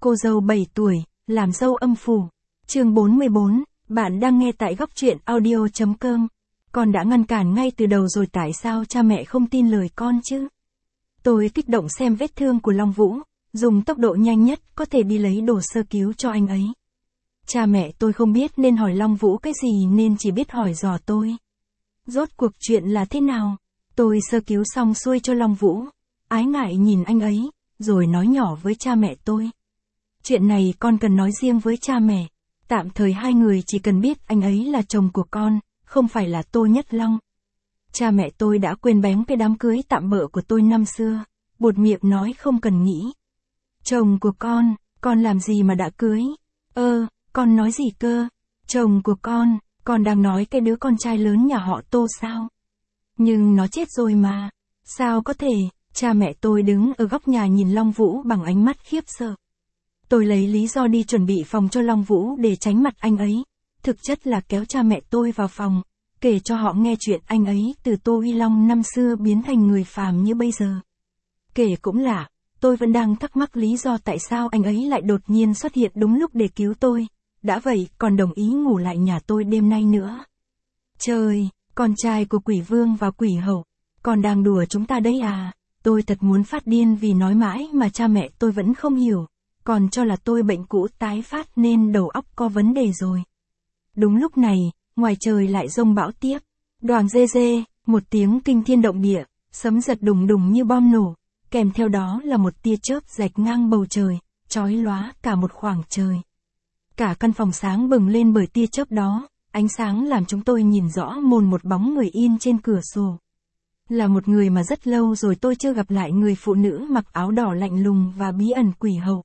Cô dâu 7 tuổi, làm dâu âm phủ. Chương 44, bạn đang nghe tại góc truyện audio.com. Con đã ngăn cản ngay từ đầu rồi, tại sao cha mẹ không tin lời con chứ? Tôi kích động xem vết thương của Long Vũ, dùng tốc độ nhanh nhất có thể đi lấy đồ sơ cứu cho anh ấy. Cha mẹ tôi không biết nên hỏi Long Vũ cái gì nên chỉ biết hỏi dò tôi. Rốt cuộc chuyện là thế nào? Tôi sơ cứu xong xuôi cho Long Vũ, ái ngại nhìn anh ấy, rồi nói nhỏ với cha mẹ tôi. Chuyện này con cần nói riêng với cha mẹ. Tạm thời hai người chỉ cần biết anh ấy là chồng của con, không phải là Tô Nhất Long. Cha mẹ tôi đã quên bén cái đám cưới tạm bợ của tôi năm xưa, buột miệng nói không cần nghĩ. Chồng của con làm gì mà đã cưới? Con nói gì cơ? Chồng của con đang nói cái đứa con trai lớn nhà họ Tô sao? Nhưng nó chết rồi mà. Sao có thể? Cha mẹ tôi đứng ở góc nhà nhìn Long Vũ bằng ánh mắt khiếp sợ. Tôi lấy lý do đi chuẩn bị phòng cho Long Vũ để tránh mặt anh ấy. Thực chất là kéo cha mẹ tôi vào phòng, kể cho họ nghe chuyện anh ấy từ Tô Huy Long năm xưa biến thành người phàm như bây giờ. Kể cũng lạ, tôi vẫn đang thắc mắc lý do tại sao anh ấy lại đột nhiên xuất hiện đúng lúc để cứu tôi. Đã vậy, còn đồng ý ngủ lại nhà tôi đêm nay nữa. Trời, con trai của quỷ vương và quỷ hậu, con đang đùa chúng ta đấy à? Tôi thật muốn phát điên vì nói mãi mà cha mẹ tôi vẫn không hiểu, còn cho là tôi bệnh cũ tái phát nên đầu óc có vấn đề rồi. Đúng lúc này, ngoài trời lại giông bão tiếp. Đoàng dê dê, một tiếng kinh thiên động địa, sấm giật đùng đùng như bom nổ, kèm theo đó là một tia chớp rạch ngang bầu trời, chói lóa cả một khoảng trời. Cả căn phòng sáng bừng lên bởi tia chớp đó, ánh sáng làm chúng tôi nhìn rõ mồn một bóng người in trên cửa sổ. Là một người mà rất lâu rồi tôi chưa gặp lại, người phụ nữ mặc áo đỏ lạnh lùng và bí ẩn quỷ hậu.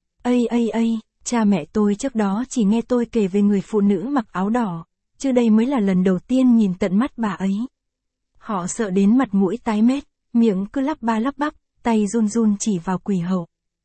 Cha mẹ tôi trước đó chỉ nghe tôi kể về người phụ nữ mặc áo đỏ, chứ đây mới là lần đầu tiên nhìn tận mắt bà ấy. Họ sợ đến mặt mũi tái mét, miệng cứ lắp ba lắp bắp, tay run run chỉ vào quỷ hậu.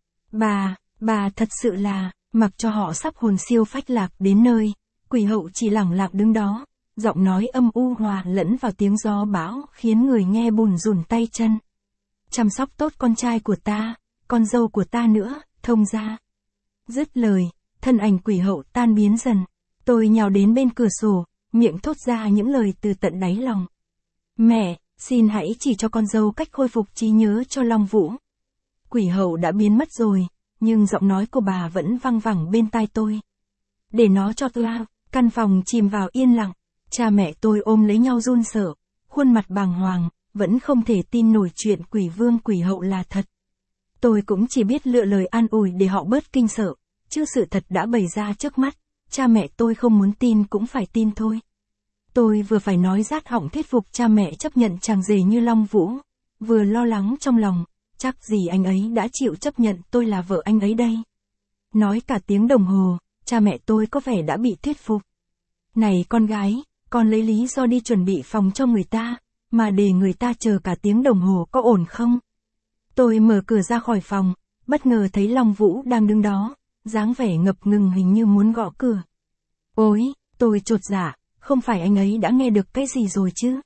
Bà thật sự là, mặc cho họ sắp hồn siêu phách lạc đến nơi, quỷ hậu chỉ lẳng lặng đứng đó, giọng nói âm u hòa lẫn vào tiếng gió bão khiến người nghe bùn rùn tay chân. Chăm sóc tốt con trai của ta, con dâu của ta nữa, thông ra. Dứt lời, thân ảnh quỷ hậu tan biến dần. Tôi nhào đến bên cửa sổ, miệng thốt ra những lời từ tận đáy lòng. Mẹ, xin hãy chỉ cho con dâu cách khôi phục trí nhớ cho Long Vũ. Quỷ hậu đã biến mất rồi, nhưng giọng nói của bà vẫn văng vẳng bên tai tôi. Để nó cho tôi. Căn phòng chìm vào yên lặng. Cha mẹ tôi ôm lấy nhau run sợ, khuôn mặt bàng hoàng, vẫn không thể tin nổi chuyện quỷ vương quỷ hậu là thật. Tôi cũng chỉ biết lựa lời an ủi để họ bớt kinh sợ, chứ sự thật đã bày ra trước mắt, cha mẹ tôi không muốn tin cũng phải tin thôi. Tôi vừa phải nói rát họng thuyết phục cha mẹ chấp nhận chàng rể như Long Vũ, vừa lo lắng trong lòng, chắc gì anh ấy đã chịu chấp nhận tôi là vợ anh ấy đây. Nói cả tiếng đồng hồ, cha mẹ tôi có vẻ đã bị thuyết phục. Này con gái, con lấy lý do đi chuẩn bị phòng cho người ta, mà để người ta chờ cả tiếng đồng hồ có ổn không? Tôi mở cửa ra khỏi phòng, bất ngờ thấy Long Vũ đang đứng đó, dáng vẻ ngập ngừng hình như muốn gõ cửa. Ôi, tôi chột dạ, không phải anh ấy đã nghe được cái gì rồi chứ?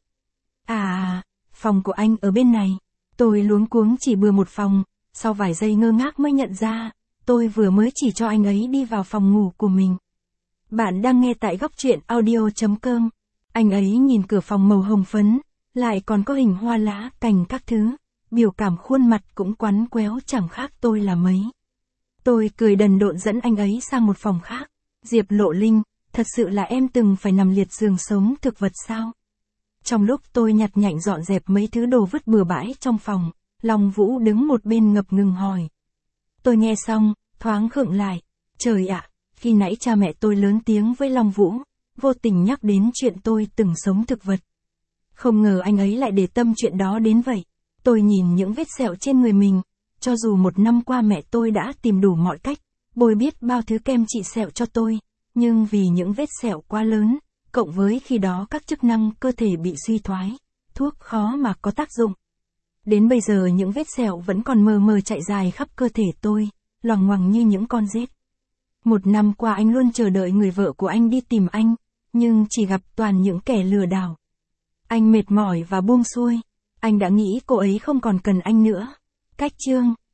Phòng của anh ở bên này. Tôi luống cuống chỉ bừa một phòng, sau vài giây ngơ ngác mới nhận ra, tôi vừa mới chỉ cho anh ấy đi vào phòng ngủ của mình. Bạn đang nghe tại góc truyện audio.com. Anh ấy nhìn cửa phòng màu hồng phấn, lại còn có hình hoa lá, cành các thứ, biểu cảm khuôn mặt cũng quắn quéo chẳng khác tôi là mấy. Tôi cười đần độn dẫn anh ấy sang một phòng khác. Diệp Lộ Linh, thật sự là em từng phải nằm liệt giường sống thực vật sao? Trong lúc tôi nhặt nhạnh dọn dẹp mấy thứ đồ vứt bừa bãi trong phòng, Long Vũ đứng một bên ngập ngừng hỏi. Tôi nghe xong, thoáng khựng lại. Trời ạ, khi nãy cha mẹ tôi lớn tiếng với Long Vũ, vô tình nhắc đến chuyện tôi từng sống thực vật. Không ngờ anh ấy lại để tâm chuyện đó đến vậy. Tôi nhìn những vết sẹo trên người mình, cho dù một năm qua mẹ tôi đã tìm đủ mọi cách, bôi biết bao thứ kem trị sẹo cho tôi, nhưng vì những vết sẹo quá lớn, cộng với khi đó các chức năng cơ thể bị suy thoái, thuốc khó mà có tác dụng. Đến bây giờ những vết sẹo vẫn còn mờ mờ chạy dài khắp cơ thể tôi, loằng ngoằng như những con rết. Một năm qua anh luôn chờ đợi người vợ của anh đi tìm anh, nhưng chỉ gặp toàn những kẻ lừa đảo. Anh mệt mỏi và buông xuôi. Anh đã nghĩ cô ấy không còn cần anh nữa. Cách chương